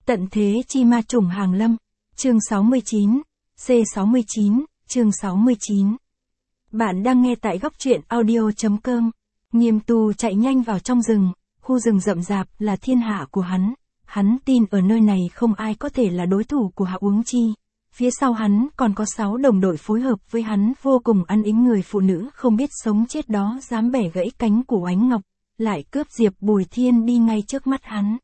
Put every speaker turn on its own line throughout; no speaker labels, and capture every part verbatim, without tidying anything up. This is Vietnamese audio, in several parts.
Tận thế chi ma trùng hàng lâm. Chương sáu mươi chín. C sáu mươi chín, chương sáu mươi chín. Bạn đang nghe tại góc truyện audio.com. Nghiêm Tu chạy nhanh vào trong rừng, khu rừng rậm rạp là thiên hạ của hắn. Hắn tin ở nơi này không ai có thể là đối thủ của Hạ Uống Chi. Phía sau hắn còn có sáu đồng đội phối hợp với hắn vô cùng ăn ý, người phụ nữ không biết sống chết đó dám bẻ gãy cánh của Oánh Ngọc, lại cướp Diệp Bùi Thiên đi ngay trước mắt hắn.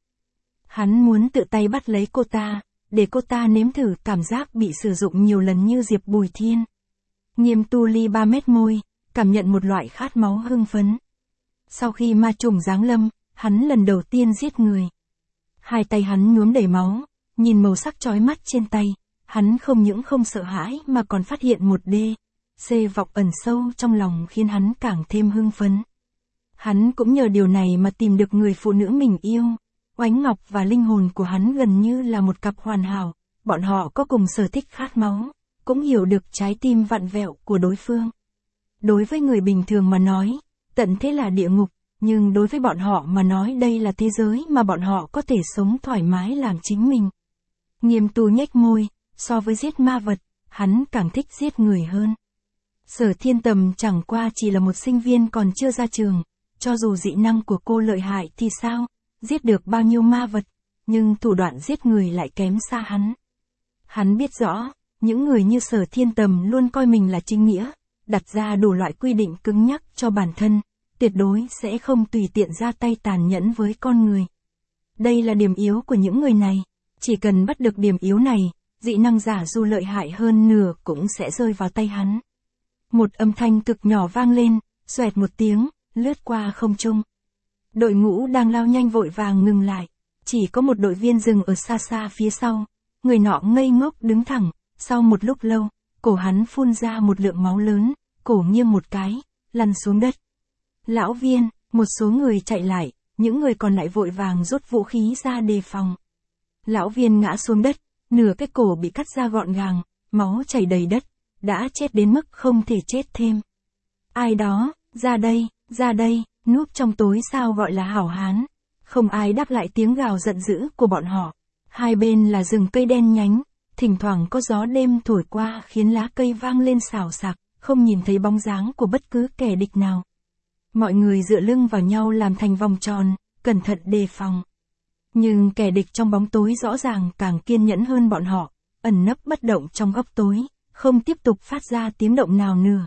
Hắn muốn tự tay bắt lấy cô ta, để cô ta nếm thử cảm giác bị sử dụng nhiều lần như Diệp Bùi Thiên. Nghiêm Tu ly ba mét môi, cảm nhận một loại khát máu hưng phấn. Sau khi ma trùng giáng lâm, hắn lần đầu tiên giết người. Hai tay hắn nhuốm đầy máu, nhìn màu sắc chói mắt trên tay, hắn không những không sợ hãi mà còn phát hiện một đê, c vọng ẩn sâu trong lòng khiến hắn càng thêm hưng phấn. Hắn cũng nhờ điều này mà tìm được người phụ nữ mình yêu. Oánh Ngọc và linh hồn của hắn gần như là một cặp hoàn hảo, bọn họ có cùng sở thích khát máu, cũng hiểu được trái tim vặn vẹo của đối phương. Đối với người bình thường mà nói, tận thế là địa ngục, nhưng đối với bọn họ mà nói đây là thế giới mà bọn họ có thể sống thoải mái làm chính mình. Nghiêm Tu nhếch môi, so với giết ma vật, hắn càng thích giết người hơn. Sở Thiên Tầm chẳng qua chỉ là một sinh viên còn chưa ra trường, cho dù dị năng của cô lợi hại thì sao? Giết được bao nhiêu ma vật, nhưng thủ đoạn giết người lại kém xa hắn. Hắn biết rõ, những người như Sở Thiên Tầm luôn coi mình là chính nghĩa, đặt ra đủ loại quy định cứng nhắc cho bản thân, tuyệt đối sẽ không tùy tiện ra tay tàn nhẫn với con người. Đây là điểm yếu của những người này, chỉ cần bắt được điểm yếu này, dị năng giả dù lợi hại hơn nửa cũng sẽ rơi vào tay hắn. Một âm thanh cực nhỏ vang lên, xoẹt một tiếng, lướt qua không trung. Đội ngũ đang lao nhanh vội vàng ngừng lại, chỉ có một đội viên dừng ở xa xa phía sau, người nọ ngây ngốc đứng thẳng, sau một lúc lâu, cổ hắn phun ra một lượng máu lớn, cổ nghiêng một cái, lăn xuống đất. Lão viên, một số người chạy lại, những người còn lại vội vàng rút vũ khí ra đề phòng. Lão viên ngã xuống đất, nửa cái cổ bị cắt ra gọn gàng, máu chảy đầy đất, đã chết đến mức không thể chết thêm. Ai đó, ra đây, ra đây. Núp trong tối sao gọi là hảo hán. Không ai đáp lại tiếng gào giận dữ của bọn họ. Hai bên là rừng cây đen nhánh, thỉnh thoảng có gió đêm thổi qua khiến lá cây vang lên xào xạc, không nhìn thấy bóng dáng của bất cứ kẻ địch nào. Mọi người dựa lưng vào nhau làm thành vòng tròn, cẩn thận đề phòng. Nhưng kẻ địch trong bóng tối rõ ràng càng kiên nhẫn hơn bọn họ, ẩn nấp bất động trong góc tối, không tiếp tục phát ra tiếng động nào nữa.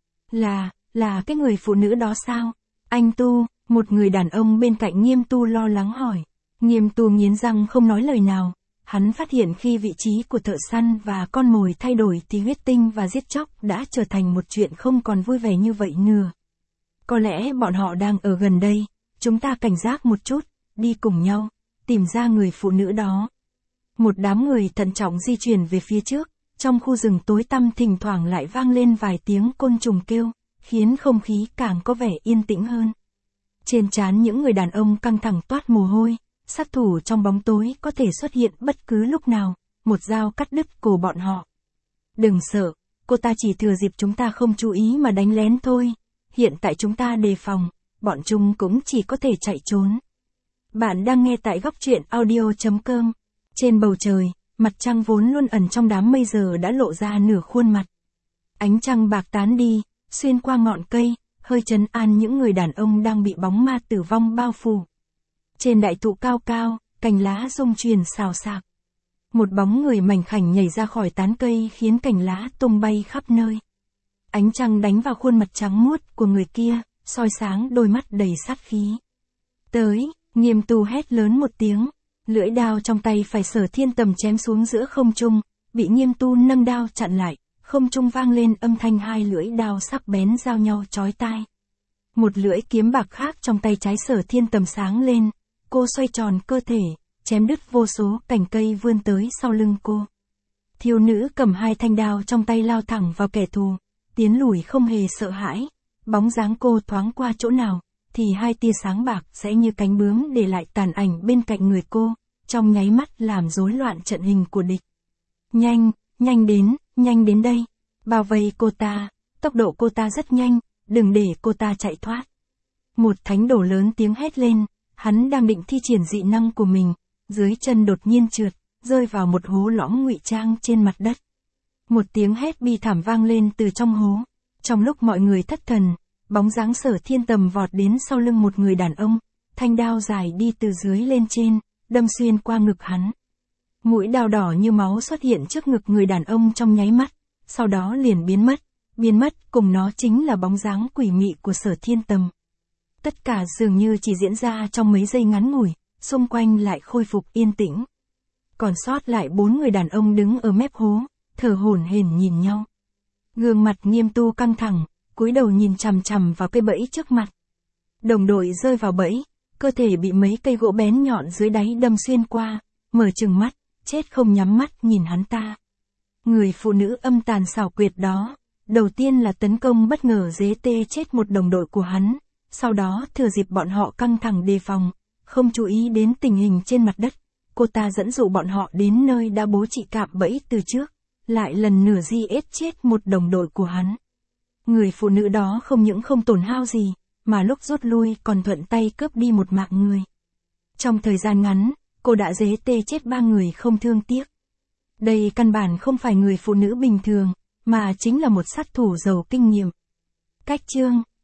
Là, là cái người phụ nữ đó sao? Anh Tu, một người đàn ông bên cạnh Nghiêm Tu lo lắng hỏi. Nghiêm Tu nghiến răng không nói lời nào. Hắn phát hiện khi vị trí của thợ săn và con mồi thay đổi thì huyết tinh và giết chóc đã trở thành một chuyện không còn vui vẻ như vậy nữa. Có lẽ bọn họ đang ở gần đây, chúng ta cảnh giác một chút, đi cùng nhau, tìm ra người phụ nữ đó. Một đám người thận trọng di chuyển về phía trước, trong khu rừng tối tăm thỉnh thoảng lại vang lên vài tiếng côn trùng kêu, khiến không khí càng có vẻ yên tĩnh hơn. Trên trán những người đàn ông căng thẳng toát mồ hôi, sát thủ trong bóng tối có thể xuất hiện bất cứ lúc nào, một dao cắt đứt cổ bọn họ. Đừng sợ, cô ta chỉ thừa dịp chúng ta không chú ý mà đánh lén thôi, hiện tại chúng ta đề phòng, bọn chúng cũng chỉ có thể chạy trốn. Bạn đang nghe tại góc truyện audio.com. Trên bầu trời, mặt trăng vốn luôn ẩn trong đám mây giờ đã lộ ra nửa khuôn mặt. Ánh trăng bạc tán đi, xuyên qua ngọn cây, hơi trấn an những người đàn ông đang bị bóng ma tử vong bao phủ. Trên đại thụ cao cao, cành lá rung chuyển xào xạc. Một bóng người mảnh khảnh nhảy ra khỏi tán cây khiến cành lá tung bay khắp nơi. Ánh trăng đánh vào khuôn mặt trắng muốt của người kia, soi sáng đôi mắt đầy sát khí. Tới, Nghiêm Tu hét lớn một tiếng, lưỡi đao trong tay phải Sở Thiên Tầm chém xuống giữa không trung, bị Nghiêm Tu nâng đao chặn lại. Không trung vang lên âm thanh hai lưỡi đao sắc bén giao nhau chói tai. Một lưỡi kiếm bạc khác trong tay trái Sở Thiên Tầm sáng lên, cô xoay tròn cơ thể, chém đứt vô số cành cây vươn tới sau lưng cô. Thiếu nữ cầm hai thanh đao trong tay lao thẳng vào kẻ thù, tiến lùi không hề sợ hãi, bóng dáng cô thoáng qua chỗ nào, thì hai tia sáng bạc sẽ như cánh bướm để lại tàn ảnh bên cạnh người cô, trong nháy mắt làm rối loạn trận hình của địch. Nhanh, nhanh đến, nhanh đến đây, bao vây cô ta, tốc độ cô ta rất nhanh, đừng để cô ta chạy thoát. Một thánh đồ lớn tiếng hét lên, hắn đang định thi triển dị năng của mình, dưới chân đột nhiên trượt, rơi vào một hố lõm ngụy trang trên mặt đất. Một tiếng hét bi thảm vang lên từ trong hố. Trong lúc mọi người thất thần, bóng dáng Sở Thiên Tầm vọt đến sau lưng một người đàn ông, thanh đao dài đi từ dưới lên trên, đâm xuyên qua ngực hắn. Mũi đao đỏ như máu xuất hiện trước ngực người đàn ông trong nháy mắt, sau đó liền biến mất, biến mất cùng nó chính là bóng dáng quỷ mị của Sở Thiên Tầm. Tất cả dường như chỉ diễn ra trong mấy giây ngắn ngủi, xung quanh lại khôi phục yên tĩnh. Còn sót lại bốn người đàn ông đứng ở mép hố, thở hổn hển nhìn nhau. Gương mặt Nghiêm Tu căng thẳng, cúi đầu nhìn chằm chằm vào cây bẫy trước mặt. Đồng đội rơi vào bẫy, cơ thể bị mấy cây gỗ bén nhọn dưới đáy đâm xuyên qua, mở trừng mắt, chết không nhắm mắt nhìn hắn ta. Người phụ nữ âm tàn xảo quyệt đó, đầu tiên là tấn công bất ngờ dế tê chết một đồng đội của hắn, sau đó thừa dịp bọn họ căng thẳng đề phòng, không chú ý đến tình hình trên mặt đất, cô ta dẫn dụ bọn họ đến nơi đã bố trí cạm bẫy từ trước, lại lần nửa di ết chết một đồng đội của hắn. Người phụ nữ đó không những không tổn hao gì, mà lúc rút lui còn thuận tay cướp đi một mạng người. Trong thời gian ngắn, cô đã dế tê chết ba người không thương tiếc. Đây căn bản không phải người phụ nữ bình thường, mà chính là một sát thủ giàu kinh nghiệm. Cách chương